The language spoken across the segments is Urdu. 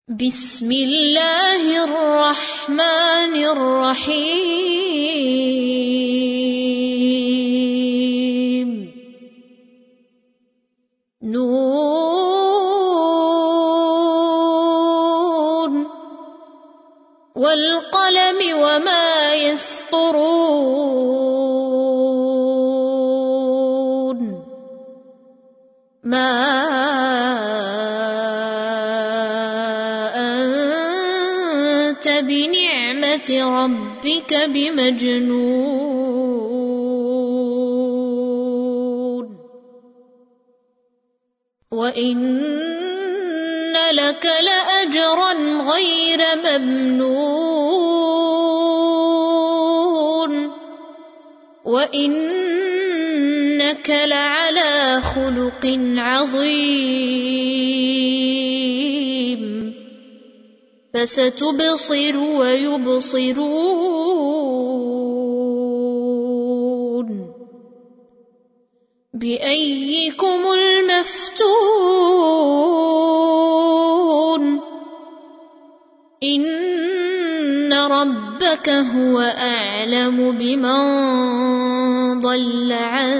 بسم الله الرحمن الرحيم نون والقلم وما يسطرون ما أنت بنعمة ربك بمجنون وإن لك لأجرا غير ممنون وإنك لعلى خلق عظيم فستبصر ويبصرون بأيكم المفتون إن ربك هو أعلم بمن ضل عن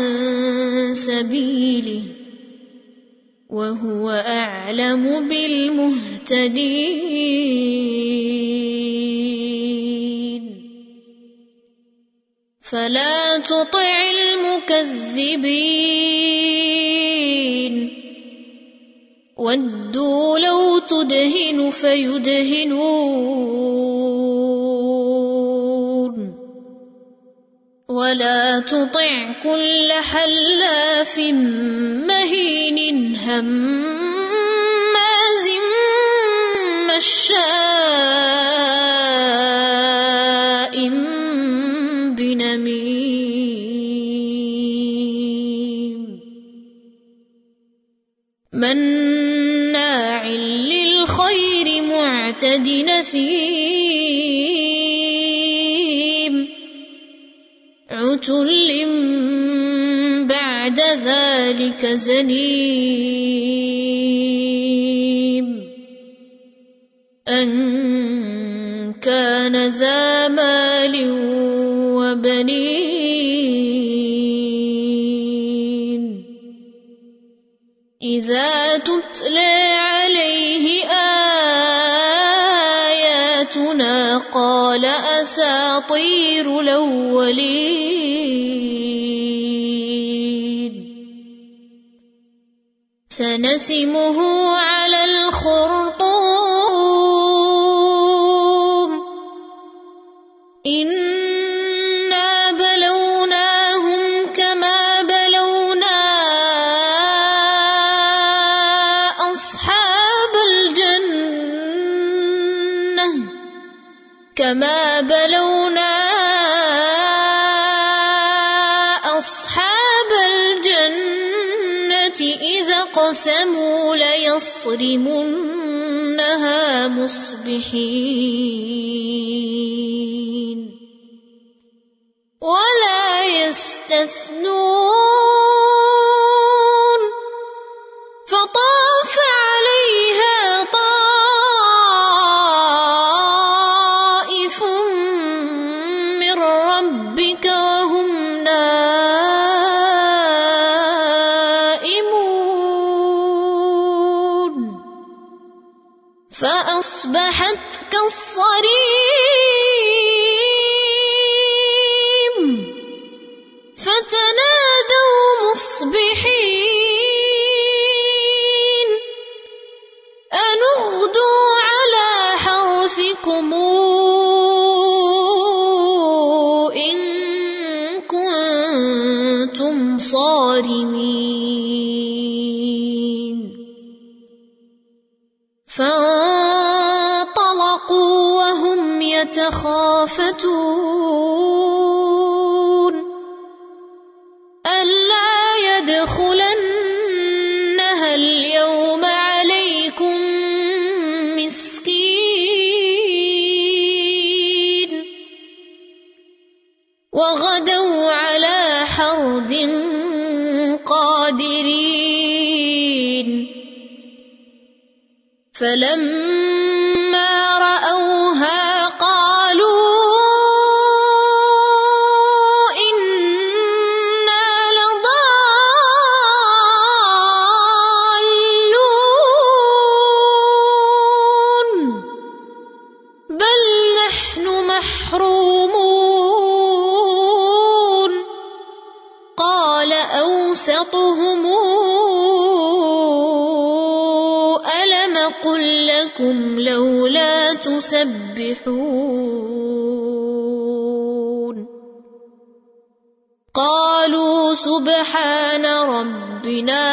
سبيله وهو أعلم بالمهتدين فلا تطع المكذبين ودوا لو تدهن فيدهنون ولا تطع كل حلاف مهين هماز مشاء بنميم مناع للخير معتد نثيم عتل بعد ذلك زنيم أن كان ذا مال وبنين إذا تتلى عليه آياتنا قال أساطير الأولين سنسمه على الخرطوم إنا بلوناهم كما بلونا أصحاب الجنة إذا قسموا ليصرمنها مصبحين ولا يستثنون فطاف عليها طائف من ربك وهم نائمون فأصبحت كالصريم فتنادوا مصبحين أن اغدوا على حرثكم إن كنتم صارمين فانطلقوا وهم يتخافتون ألا يدخلنها اليوم عليكم مسكين وغدوا على حرد قادرين فلما أوسطهم ألم أقل لكم لولا تسبحون قالوا سبحان ربنا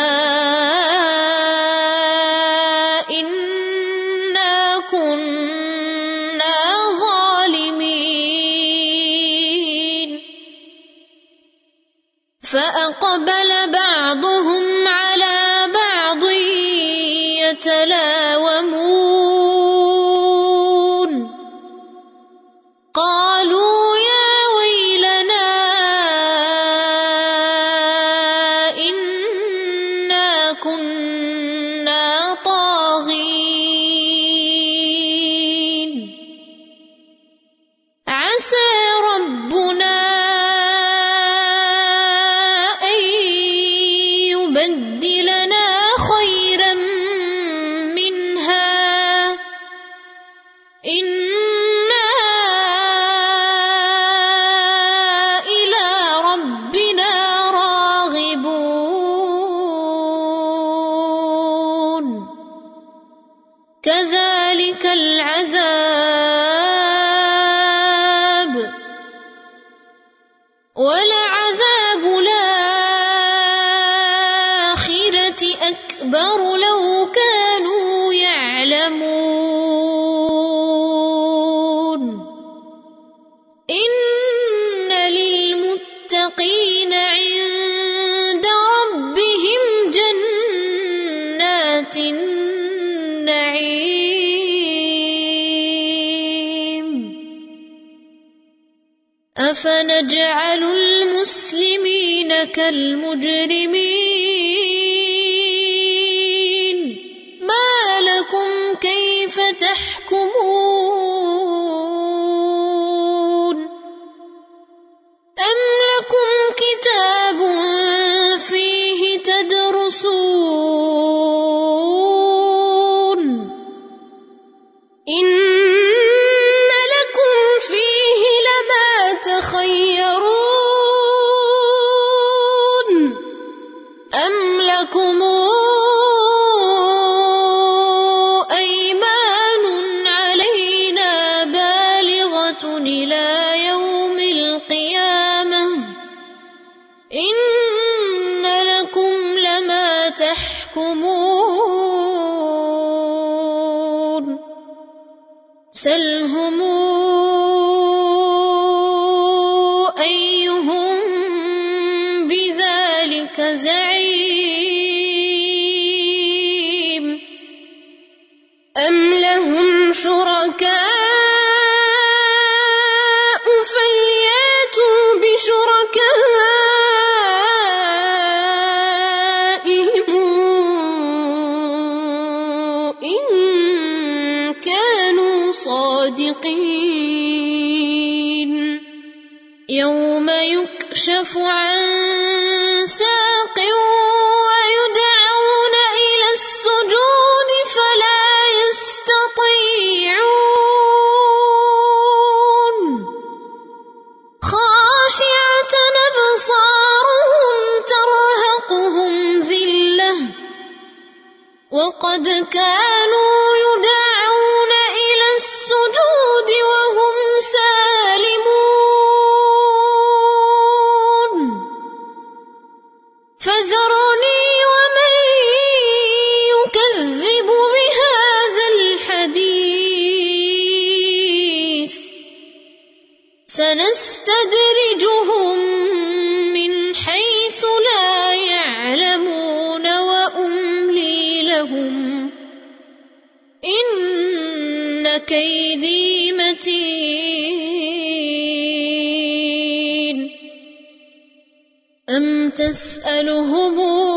إنا كنا ظالمين فأقبل بعضهم على بعض يتلاومون قالوا يا ويلنا إنا كنا طاغين عسى ربنا أن يبدلنا خيرا منها إنا إلى ربنا راغبون كذلك العذاب ولعذاب الآخرة أكبر لو كانوا يعلمون إن للمتقين عند ربهم جنات النعيم أفنجعل المسلمين كالمجرمين ما لكم كيف تحكمون أم لكم كتاب فيه تدرسون إن لكم فيه لما تخيرون أم لكم أيمان علينا بالغة إلى يوم القيامة إن لكم لما تحكمون سلهم أيهم بذلك زعيم أم لهم شركاء فلياتوا بشركائهم إن كانوا صادقين يوم يكشف عن ساق ويدعون إلى السجود فلا يستطيعون خاشعة أبصارهم ترهقهم ذلة وقد كانوا يدعون إلى السجود وهم سالمون فذرني ومن يكذب بهذا الحديث سنستدرجهم من حيث لا يعلمون وأملي لهم إن كيدي متين أم تسألهم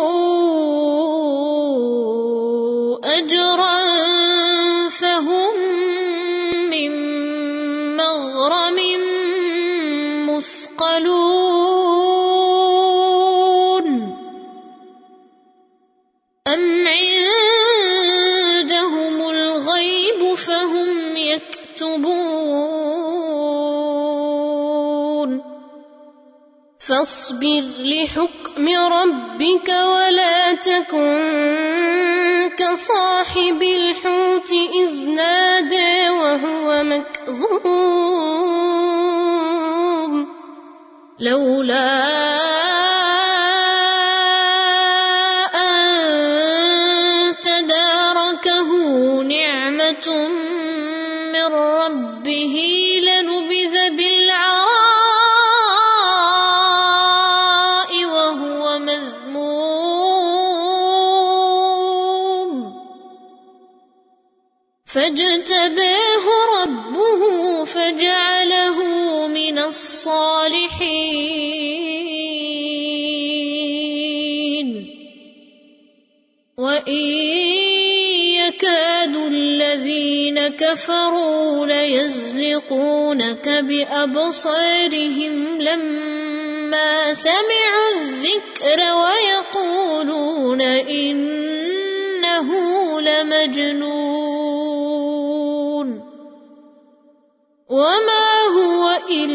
أجرا فهم من مغرم مثقلون أم عندهم الغيب فهم يكتبون فاصبر لحكم ربك ولا تكن كصاحب الحوت إذ نادى وهو مكظوم لولا أن تداركه نعمة من ربه لنبذ بالعراء وهو مذموم فاجتباه ربه فجعله من الصالحين وإن يكاد الذين كفروا ليزلقونك بأبصارهم لما سمعوا الذكر ويقولون إنه لمجنون وما هو إلا